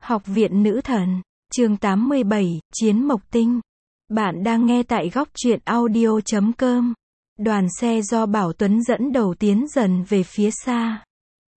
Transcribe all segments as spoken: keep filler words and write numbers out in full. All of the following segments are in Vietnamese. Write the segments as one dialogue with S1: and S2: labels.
S1: Học viện Nữ Thần, chương tám mươi bảy, Chiến Mộc Tinh. Bạn đang nghe tại góc truyện audio chấm com. Đoàn xe do Bảo Tuấn dẫn đầu tiến dần về phía xa.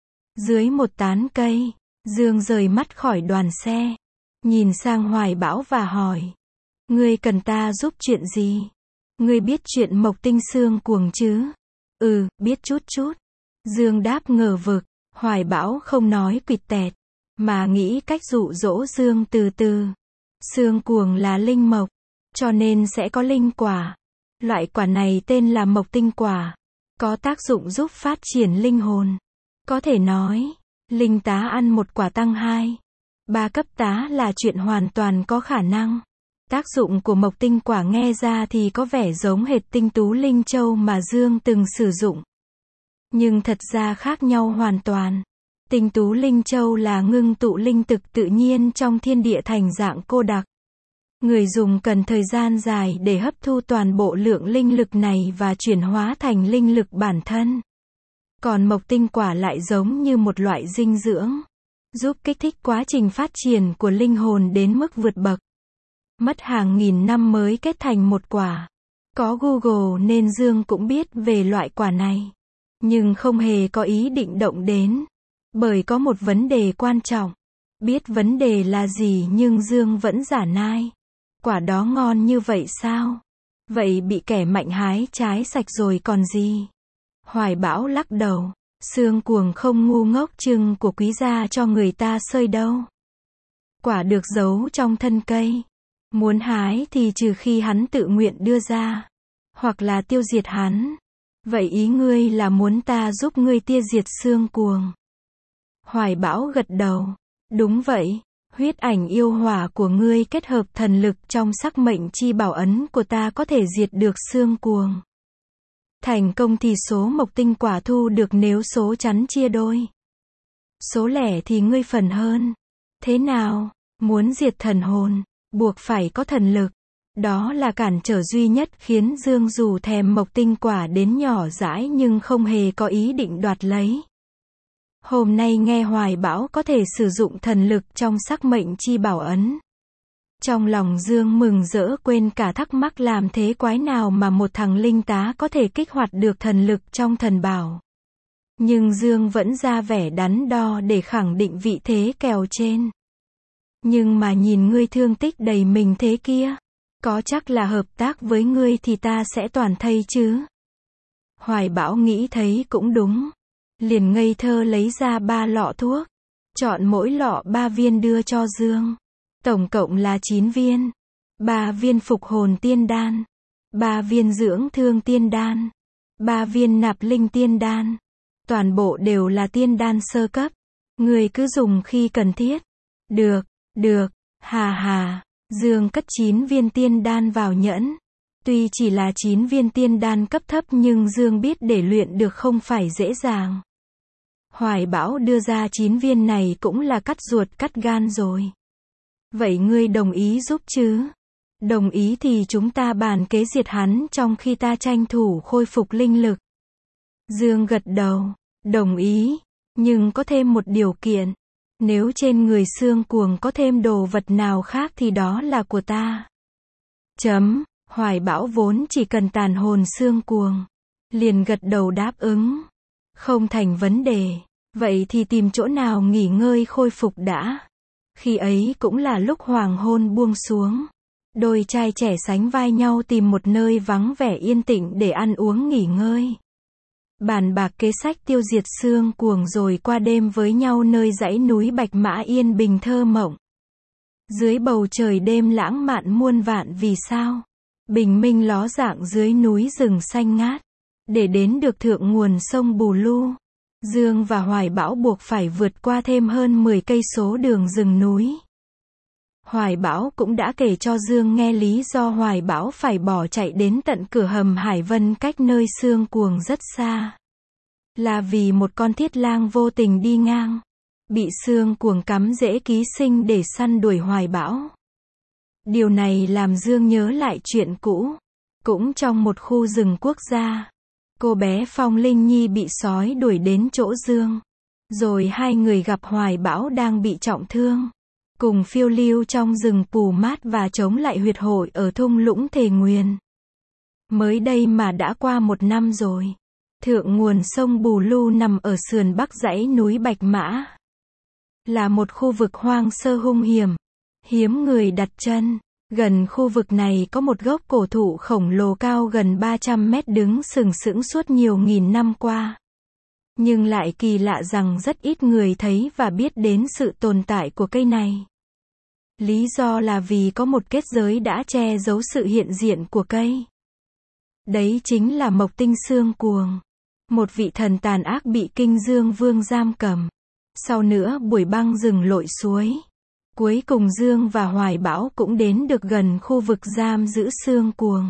S1: Dưới một tán cây, Dương rời mắt khỏi đoàn xe, nhìn sang Hoài Bão và hỏi: Ngươi cần ta giúp chuyện gì? Ngươi biết chuyện Mộc Tinh Xương Cuồng chứ? Ừ, biết chút chút. Dương đáp ngờ vực. Hoài Bão không nói quỵt tẹt, mà nghĩ cách dụ dỗ Dương từ từ. Xương Cuồng là linh mộc, cho nên sẽ có linh quả. Loại quả này tên là Mộc Tinh Quả, có tác dụng giúp phát triển linh hồn. Có thể nói, linh tá ăn một quả tăng hai, ba cấp tá là chuyện hoàn toàn có khả năng. Tác dụng của Mộc Tinh Quả nghe ra thì có vẻ giống hệt Tinh Tú Linh Châu mà Dương từng sử dụng. Nhưng thật ra khác nhau hoàn toàn. Tinh Tú Linh Châu là ngưng tụ linh thực tự nhiên trong thiên địa thành dạng cô đặc. Người dùng cần thời gian dài để hấp thu toàn bộ lượng linh lực này và chuyển hóa thành linh lực bản thân. Còn Mộc Tinh Quả lại giống như một loại dinh dưỡng, giúp kích thích quá trình phát triển của linh hồn đến mức vượt bậc. Mất hàng nghìn năm mới kết thành một quả. Có Google nên Dương cũng biết về loại quả này, nhưng không hề có ý định động đến, bởi có một vấn đề quan trọng. Biết vấn đề là gì nhưng Dương vẫn giả nai. Quả đó ngon như vậy sao? Vậy bị kẻ mạnh hái trái sạch rồi còn gì? Hoài Bão lắc đầu. Xương Cuồng không ngu ngốc chừng của quý gia cho người ta sơi đâu. Quả được giấu trong thân cây. Muốn hái thì trừ khi hắn tự nguyện đưa ra, hoặc là tiêu diệt hắn. Vậy ý ngươi là muốn ta giúp ngươi tiêu diệt Xương Cuồng? Hoài Bão gật đầu. Đúng vậy, huyết ảnh yêu hỏa của ngươi kết hợp thần lực trong sắc mệnh chi bảo ấn của ta có thể diệt được Xương Cuồng. Thành công thì số Mộc Tinh Quả thu được nếu số chắn chia đôi. Số lẻ thì ngươi phần hơn. Thế nào? Muốn diệt thần hồn, buộc phải có thần lực. Đó là cản trở duy nhất khiến Dương dù thèm Mộc Tinh Quả đến nhỏ dãi nhưng không hề có ý định đoạt lấy. Hôm nay nghe Hoài Bão có thể sử dụng thần lực trong sắc mệnh chi bảo ấn. Trong lòng Dương mừng rỡ quên cả thắc mắc làm thế quái nào mà một thằng linh tá có thể kích hoạt được thần lực trong thần bảo. Nhưng Dương vẫn ra vẻ đắn đo để khẳng định vị thế kèo trên. Nhưng mà nhìn ngươi thương tích đầy mình thế kia, có chắc là hợp tác với ngươi thì ta sẽ toàn thây chứ? Hoài Bão nghĩ thấy cũng đúng. Liền ngây thơ lấy ra ba lọ thuốc, chọn mỗi lọ ba viên đưa cho Dương. Tổng cộng là chín viên. Ba viên phục hồn tiên đan, ba viên dưỡng thương tiên đan, ba viên nạp linh tiên đan. Toàn bộ đều là tiên đan sơ cấp. Người cứ dùng khi cần thiết. Được, được, hà hà. Dương cất chín viên tiên đan vào nhẫn. Tuy chỉ là chín viên tiên đan cấp thấp nhưng Dương biết để luyện được không phải dễ dàng. Hoài Bão đưa ra chín viên này cũng là cắt ruột cắt gan rồi. Vậy ngươi đồng ý giúp chứ? Đồng ý thì chúng ta bàn kế diệt hắn trong khi ta tranh thủ khôi phục linh lực. Dương gật đầu. Đồng ý. Nhưng có thêm một điều kiện. Nếu trên người Xương Cuồng có thêm đồ vật nào khác thì đó là của ta. Chấm. Hoài Bão vốn chỉ cần tàn hồn Xương Cuồng, liền gật đầu đáp ứng. Không thành vấn đề. Vậy thì tìm chỗ nào nghỉ ngơi khôi phục đã. Khi ấy cũng là lúc hoàng hôn buông xuống. Đôi trai trẻ sánh vai nhau tìm một nơi vắng vẻ yên tĩnh để ăn uống nghỉ ngơi. Bàn bạc kế sách tiêu diệt Xương Cuồng rồi qua đêm với nhau nơi dãy núi Bạch Mã yên bình thơ mộng. Dưới bầu trời đêm lãng mạn muôn vạn vì sao. Bình minh ló dạng dưới núi rừng xanh ngát. Để đến được thượng nguồn sông Bù Lu, Dương và Hoài Bão buộc phải vượt qua thêm hơn mười cây số đường rừng núi. Hoài Bão cũng đã kể cho Dương nghe lý do Hoài Bão phải bỏ chạy đến tận cửa hầm Hải Vân cách nơi Xương Cuồng rất xa. Là vì một con thiết lang vô tình đi ngang, bị Xương Cuồng cắm rễ ký sinh để săn đuổi Hoài Bão. Điều này làm Dương nhớ lại chuyện cũ. Cũng trong một khu rừng quốc gia, cô bé Phong Linh Nhi bị sói đuổi đến chỗ Dương. Rồi hai người gặp Hoài Bão đang bị trọng thương. cùng phiêu lưu trong rừng Pù Mát và chống lại huyệt hội ở thung lũng Thề Nguyền. Mới đây mà đã qua một năm rồi. Thượng nguồn sông Bù Lu nằm ở sườn bắc dãy núi Bạch Mã. Là một khu vực hoang sơ hung hiểm, hiếm người đặt chân. Gần khu vực này có một gốc cổ thụ khổng lồ cao gần ba trăm mét đứng sừng sững suốt nhiều nghìn năm qua. Nhưng lại kỳ lạ rằng rất ít người thấy và biết đến sự tồn tại của cây này. Lý do là vì có một kết giới đã che giấu sự hiện diện của cây. Đấy chính là Mộc Tinh Xương Cuồng, một vị thần tàn ác bị Kinh Dương Vương giam cầm. Sau nữa buổi băng rừng lội suối. Cuối cùng Dương và Hoài Bão cũng đến được gần khu vực giam giữ Xương Cuồng.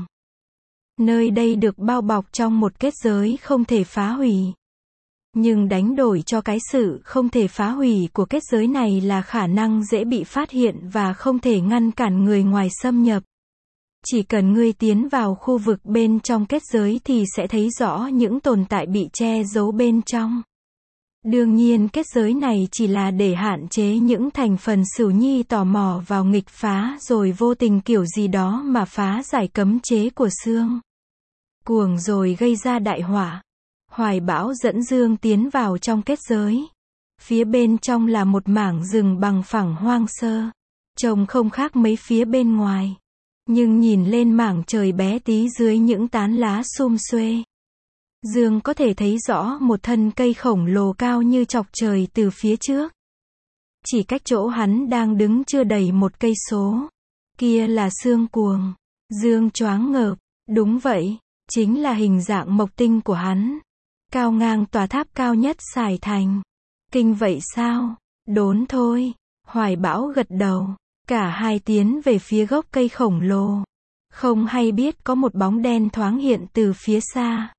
S1: Nơi đây được bao bọc trong một kết giới không thể phá hủy. Nhưng đánh đổi cho cái sự không thể phá hủy của kết giới này là khả năng dễ bị phát hiện và không thể ngăn cản người ngoài xâm nhập. Chỉ cần ngươi tiến vào khu vực bên trong kết giới thì sẽ thấy rõ những tồn tại bị che giấu bên trong. Đương nhiên kết giới này chỉ là để hạn chế những thành phần Sửu Nhi tò mò vào nghịch phá rồi vô tình kiểu gì đó mà phá giải cấm chế của Xương Cuồng rồi gây ra đại họa. Hoài Bão dẫn Dương tiến vào trong kết giới. Phía bên trong là một mảng rừng bằng phẳng hoang sơ. Trông không khác mấy phía bên ngoài. Nhưng nhìn lên mảng trời bé tí dưới những tán lá sum xuê. Dương có thể thấy rõ một thân cây khổng lồ cao như chọc trời từ phía trước. Chỉ cách chỗ hắn đang đứng chưa đầy một cây số. Kia là Xương Cuồng. Dương choáng ngợp. Đúng vậy, chính là hình dạng mộc tinh của hắn. Cao ngang tòa tháp cao nhất Sài Thành. Kinh vậy sao? Đốn thôi. Hoài Bão gật đầu. Cả hai tiến về phía gốc cây khổng lồ. Không hay biết có một bóng đen thoáng hiện từ phía xa.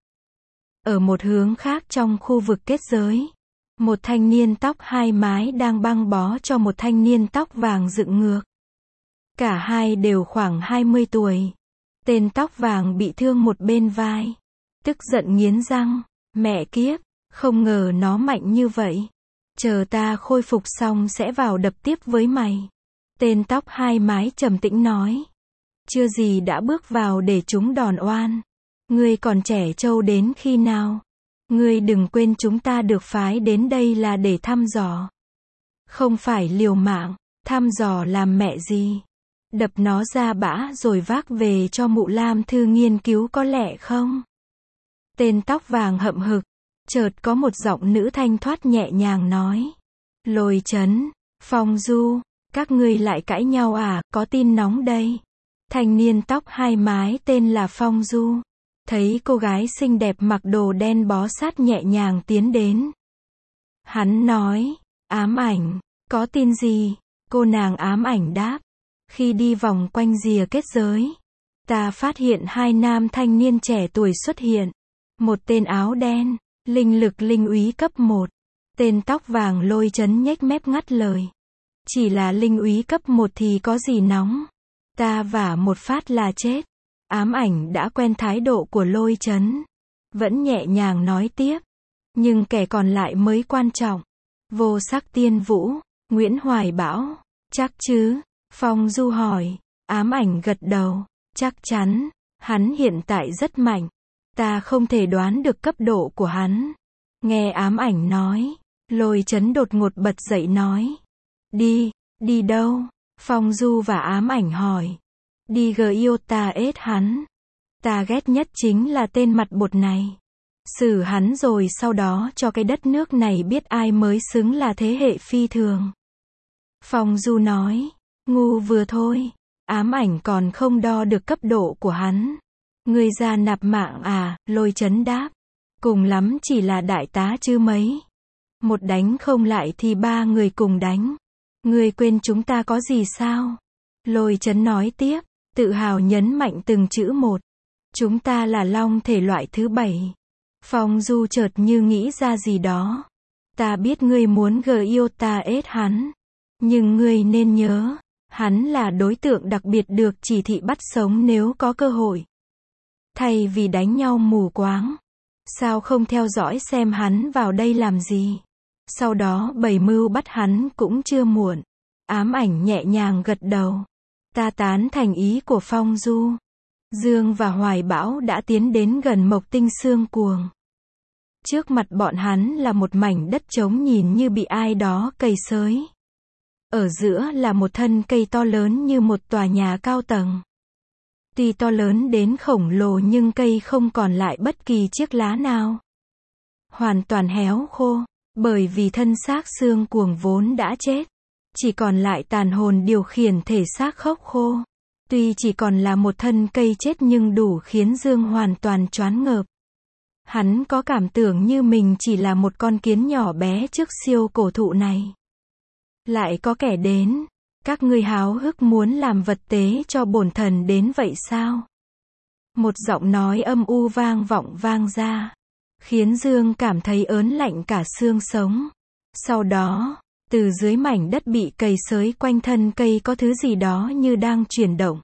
S1: Ở một hướng khác trong khu vực kết giới. Một thanh niên tóc hai mái đang băng bó cho một thanh niên tóc vàng dựng ngược. Cả hai đều khoảng hai mươi tuổi. Tên tóc vàng bị thương một bên vai. Tức giận nghiến răng. Mẹ kiếp, không ngờ nó mạnh như vậy. Chờ ta khôi phục xong sẽ vào đập tiếp với mày. Tên tóc hai mái trầm tĩnh nói. Chưa gì đã bước vào để chúng đòn oan. Ngươi còn trẻ trâu đến khi nào? Ngươi đừng quên chúng ta được phái đến đây là để thăm dò. Không phải liều mạng, thăm dò làm mẹ gì. Đập nó ra bã rồi vác về cho mụ Lam Thư nghiên cứu có lẽ không? Tên tóc vàng hậm hực. Chợt có một giọng nữ thanh thoát nhẹ nhàng nói. Lôi Chấn, Phong Du, các ngươi lại cãi nhau à, có tin nóng đây. Thanh niên tóc hai mái tên là Phong Du. Thấy cô gái xinh đẹp mặc đồ đen bó sát nhẹ nhàng tiến đến. Hắn nói, Ám Ảnh, có tin gì? Cô nàng Ám Ảnh đáp. Khi đi vòng quanh rìa kết giới, ta phát hiện hai nam thanh niên trẻ tuổi xuất hiện. Một tên áo đen, linh lực linh úy cấp một. Tên tóc vàng Lôi Chấn nhếch mép ngắt lời. Chỉ là linh úy cấp một thì có gì nóng. Ta vả một phát là chết. Ám Ảnh đã quen thái độ của Lôi Chấn. Vẫn nhẹ nhàng nói tiếp. Nhưng kẻ còn lại mới quan trọng. Vô Sắc Tiên Vũ, Nguyễn Hoài Bão. Chắc chứ? Phong Du hỏi. Ám Ảnh gật đầu. Chắc chắn. Hắn hiện tại rất mạnh. Ta không thể đoán được cấp độ của hắn. Nghe Ám Ảnh nói. Lôi Chấn đột ngột bật dậy nói. Đi, đi đâu? Phong Du và Ám Ảnh hỏi. Đi Giota ết hắn. Ta ghét nhất chính là tên mặt bột này. Xử hắn rồi sau đó cho cái đất nước này biết ai mới xứng là thế hệ phi thường. Phong Du nói. Ngu vừa thôi. Ám Ảnh còn không đo được cấp độ của hắn. Ngươi ra nạp mạng à? Lôi Chấn đáp. Cùng lắm chỉ là đại tá chứ mấy. Một đánh không lại thì ba người cùng đánh. Ngươi quên chúng ta có gì sao? Lôi Chấn nói tiếp, tự hào nhấn mạnh từng chữ một. Chúng ta là long thể loại thứ bảy. Phong Du chợt như nghĩ ra gì đó. Ta biết ngươi muốn Giota ết hắn. Nhưng ngươi nên nhớ, hắn là đối tượng đặc biệt được chỉ thị bắt sống nếu có cơ hội. Thay vì đánh nhau mù quáng, sao không theo dõi xem hắn vào đây làm gì? Sau đó bày mưu bắt hắn cũng chưa muộn. Ám ảnh nhẹ nhàng gật đầu. Ta tán thành ý của Phong Du. Dương và Hoài Bão đã tiến đến gần Mộc Tinh Xương Cuồng. Trước mặt bọn hắn là một mảnh đất trống nhìn như bị ai đó cày xới. Ở giữa là một thân cây to lớn như một tòa nhà cao tầng. Tuy to lớn đến khổng lồ nhưng cây không còn lại bất kỳ chiếc lá nào. Hoàn toàn héo khô, bởi vì thân xác Xương Cuồng vốn đã chết. Chỉ còn lại tàn hồn điều khiển thể xác khốc khô. Tuy chỉ còn là một thân cây chết nhưng đủ khiến Dương hoàn toàn choáng ngợp. Hắn có cảm tưởng như mình chỉ là một con kiến nhỏ bé trước siêu cổ thụ này. Lại có kẻ đến. Các ngươi háo hức muốn làm vật tế cho bổn thần đến vậy sao? Một giọng nói âm u vang vọng vang ra. Khiến Dương cảm thấy ớn lạnh cả xương sống. Sau đó, từ dưới mảnh đất bị cày xới quanh thân cây có thứ gì đó như đang chuyển động.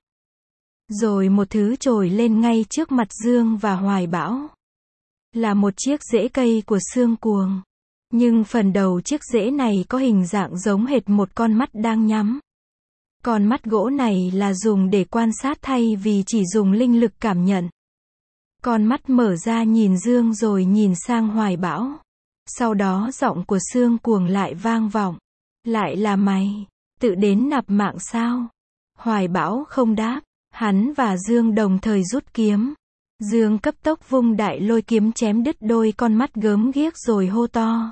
S1: Rồi một thứ trồi lên ngay trước mặt Dương và Hoài Bão. Là một chiếc rễ cây của Xương Cuồng. Nhưng phần đầu chiếc rễ này có hình dạng giống hệt một con mắt đang nhắm. Con mắt gỗ này là dùng để quan sát thay vì chỉ dùng linh lực cảm nhận. Con mắt mở ra nhìn Dương rồi nhìn sang Hoài Bão. Sau đó giọng của Xương Cuồng lại vang vọng. Lại là mày, tự đến nạp mạng sao? Hoài Bão không đáp, hắn và Dương đồng thời rút kiếm. Dương cấp tốc vung đại lôi kiếm chém đứt đôi con mắt gớm ghiếc rồi hô to.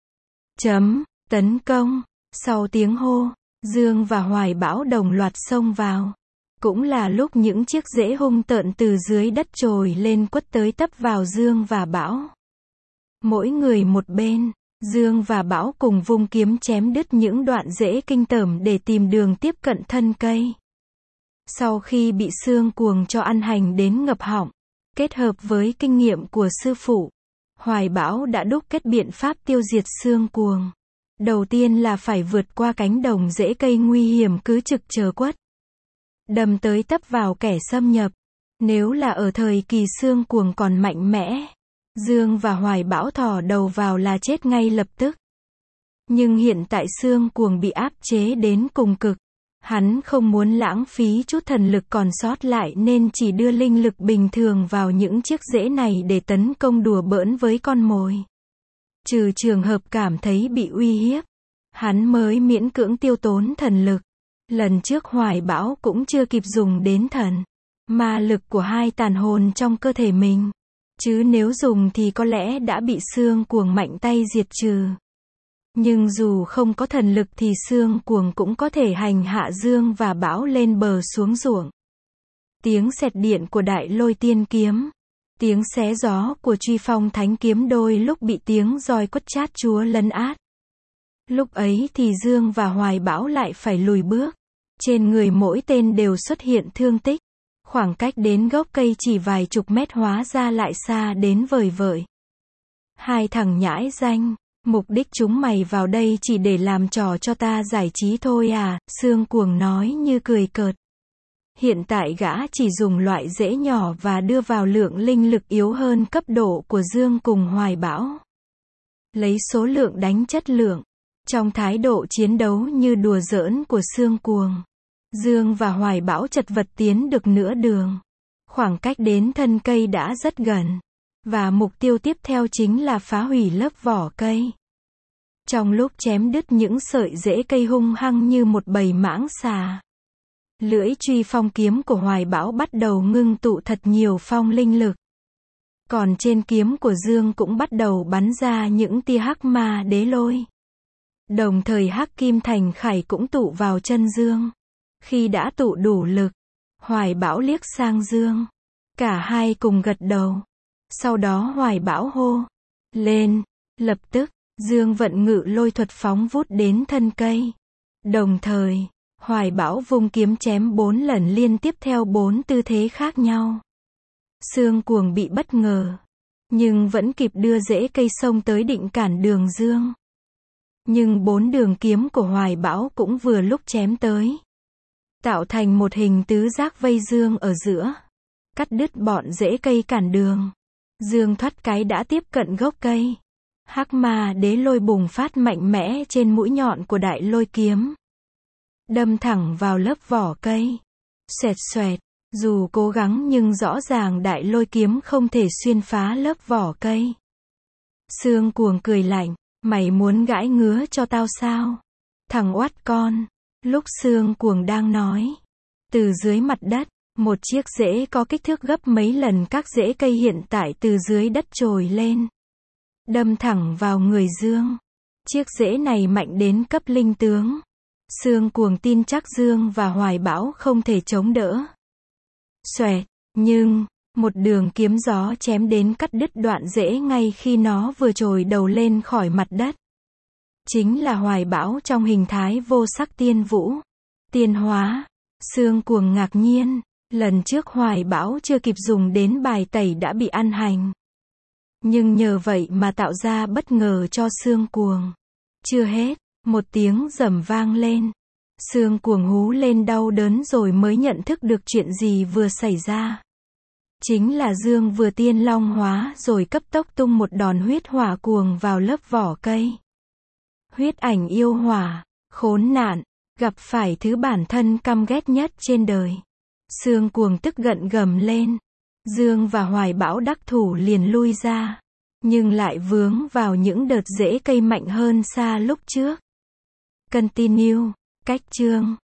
S1: Chấm, tấn công. Sau tiếng hô, Dương và Hoài Bão đồng loạt xông vào. Cũng là lúc những chiếc rễ hung tợn từ dưới đất trồi lên quất tới tấp vào Dương và Bão. Mỗi người một bên, Dương và Bão cùng vung kiếm chém đứt những đoạn rễ kinh tởm để tìm đường tiếp cận thân cây. Sau khi bị Xương Cuồng cho ăn hành đến ngập họng, kết hợp với kinh nghiệm của sư phụ, Hoài Bão đã đúc kết biện pháp tiêu diệt Xương Cuồng. Đầu tiên là phải vượt qua cánh đồng rễ cây nguy hiểm cứ trực chờ quất. Đâm tới tấp vào kẻ xâm nhập. Nếu là ở thời kỳ Xương Cuồng còn mạnh mẽ, Dương và Hoài Bão thò đầu vào là chết ngay lập tức. Nhưng hiện tại Xương Cuồng bị áp chế đến cùng cực. Hắn không muốn lãng phí chút thần lực còn sót lại nên chỉ đưa linh lực bình thường vào những chiếc rễ này để tấn công đùa bỡn với con mồi. Trừ trường hợp cảm thấy bị uy hiếp, hắn mới miễn cưỡng tiêu tốn thần lực. Lần trước Hoài Bão cũng chưa kịp dùng đến thần ma lực của hai tàn hồn trong cơ thể mình. Chứ nếu dùng thì có lẽ đã bị Xương Cuồng mạnh tay diệt trừ. Nhưng dù không có thần lực thì Xương Cuồng cũng có thể hành hạ Dương và Bão lên bờ xuống ruộng. Tiếng xẹt điện của đại lôi tiên kiếm, tiếng xé gió của truy phong thánh kiếm đôi lúc bị tiếng roi quất chát chúa lấn át. Lúc ấy thì Dương và Hoài Bão lại phải lùi bước. Trên người mỗi tên đều xuất hiện thương tích. Khoảng cách đến gốc cây chỉ vài chục mét hóa ra lại xa đến vời vợi. Hai thằng nhãi danh, mục đích chúng mày vào đây chỉ để làm trò cho ta giải trí thôi à, Xương Cuồng nói như cười cợt. Hiện tại gã chỉ dùng loại rễ nhỏ và đưa vào lượng linh lực yếu hơn cấp độ của Dương cùng Hoài Bão. Lấy số lượng đánh chất lượng. Trong thái độ chiến đấu như đùa giỡn của Xương Cuồng, Dương và Hoài Bão chật vật tiến được nửa đường. Khoảng cách đến thân cây đã rất gần. Và mục tiêu tiếp theo chính là phá hủy lớp vỏ cây. Trong lúc chém đứt những sợi rễ cây hung hăng như một bầy mãng xà, lưỡi truy phong kiếm của Hoài Bão bắt đầu ngưng tụ thật nhiều phong linh lực. Còn trên kiếm của Dương cũng bắt đầu bắn ra những tia hắc ma đế lôi. Đồng thời hắc kim thành khải cũng tụ vào chân Dương. Khi đã tụ đủ lực, Hoài Bão liếc sang Dương. Cả hai cùng gật đầu. Sau đó Hoài Bão hô lên. Lập tức, Dương vận ngự lôi thuật phóng vút đến thân cây. Đồng thời, Hoài Bão vung kiếm chém bốn lần liên tiếp theo bốn tư thế khác nhau. Xương Cuồng bị bất ngờ, nhưng vẫn kịp đưa rễ cây xông tới định cản đường Dương. Nhưng bốn đường kiếm của Hoài Bão cũng vừa lúc chém tới, tạo thành một hình tứ giác vây Dương ở giữa, cắt đứt bọn rễ cây cản đường. Dương thoát cái đã tiếp cận gốc cây. Hắc ma đế lôi bùng phát mạnh mẽ trên mũi nhọn của đại lôi kiếm. đâm thẳng vào lớp vỏ cây. Xoẹt xoẹt, dù cố gắng nhưng rõ ràng đại lôi kiếm không thể xuyên phá lớp vỏ cây. Sương Cuồng cười lạnh, mày muốn gãi ngứa cho tao sao? Thằng oát con. Lúc Sương Cuồng đang nói, từ dưới mặt đất, một chiếc rễ có kích thước gấp mấy lần các rễ cây hiện tại từ dưới đất trồi lên, đâm thẳng vào người Dương. Chiếc rễ này mạnh đến cấp linh tướng. Sương Cuồng tin chắc Dương và Hoài Bão không thể chống đỡ. Xoẹt, nhưng, một đường kiếm gió chém đến cắt đứt đoạn rễ ngay khi nó vừa trồi đầu lên khỏi mặt đất. Chính là Hoài Bão trong hình thái vô sắc tiên vũ. Tiên hóa. Sương Cuồng ngạc nhiên, lần trước Hoài Bão chưa kịp dùng đến bài tẩy đã bị ăn hành. Nhưng nhờ vậy mà tạo ra bất ngờ cho Sương Cuồng. Chưa hết, một tiếng rầm vang lên. Sương Cuồng hú lên đau đớn rồi mới nhận thức được chuyện gì vừa xảy ra. Chính là Dương vừa tiên long hóa rồi cấp tốc tung một đòn huyết hỏa cuồng vào lớp vỏ cây. Huyết ảnh yêu hỏa, khốn nạn, gặp phải thứ bản thân căm ghét nhất trên đời. Sương Cuồng tức giận gầm lên. Dương và Hoài Bão đắc thủ liền lui ra, nhưng lại vướng vào những đợt rễ cây mạnh hơn xa lúc trước. Continue, cách chương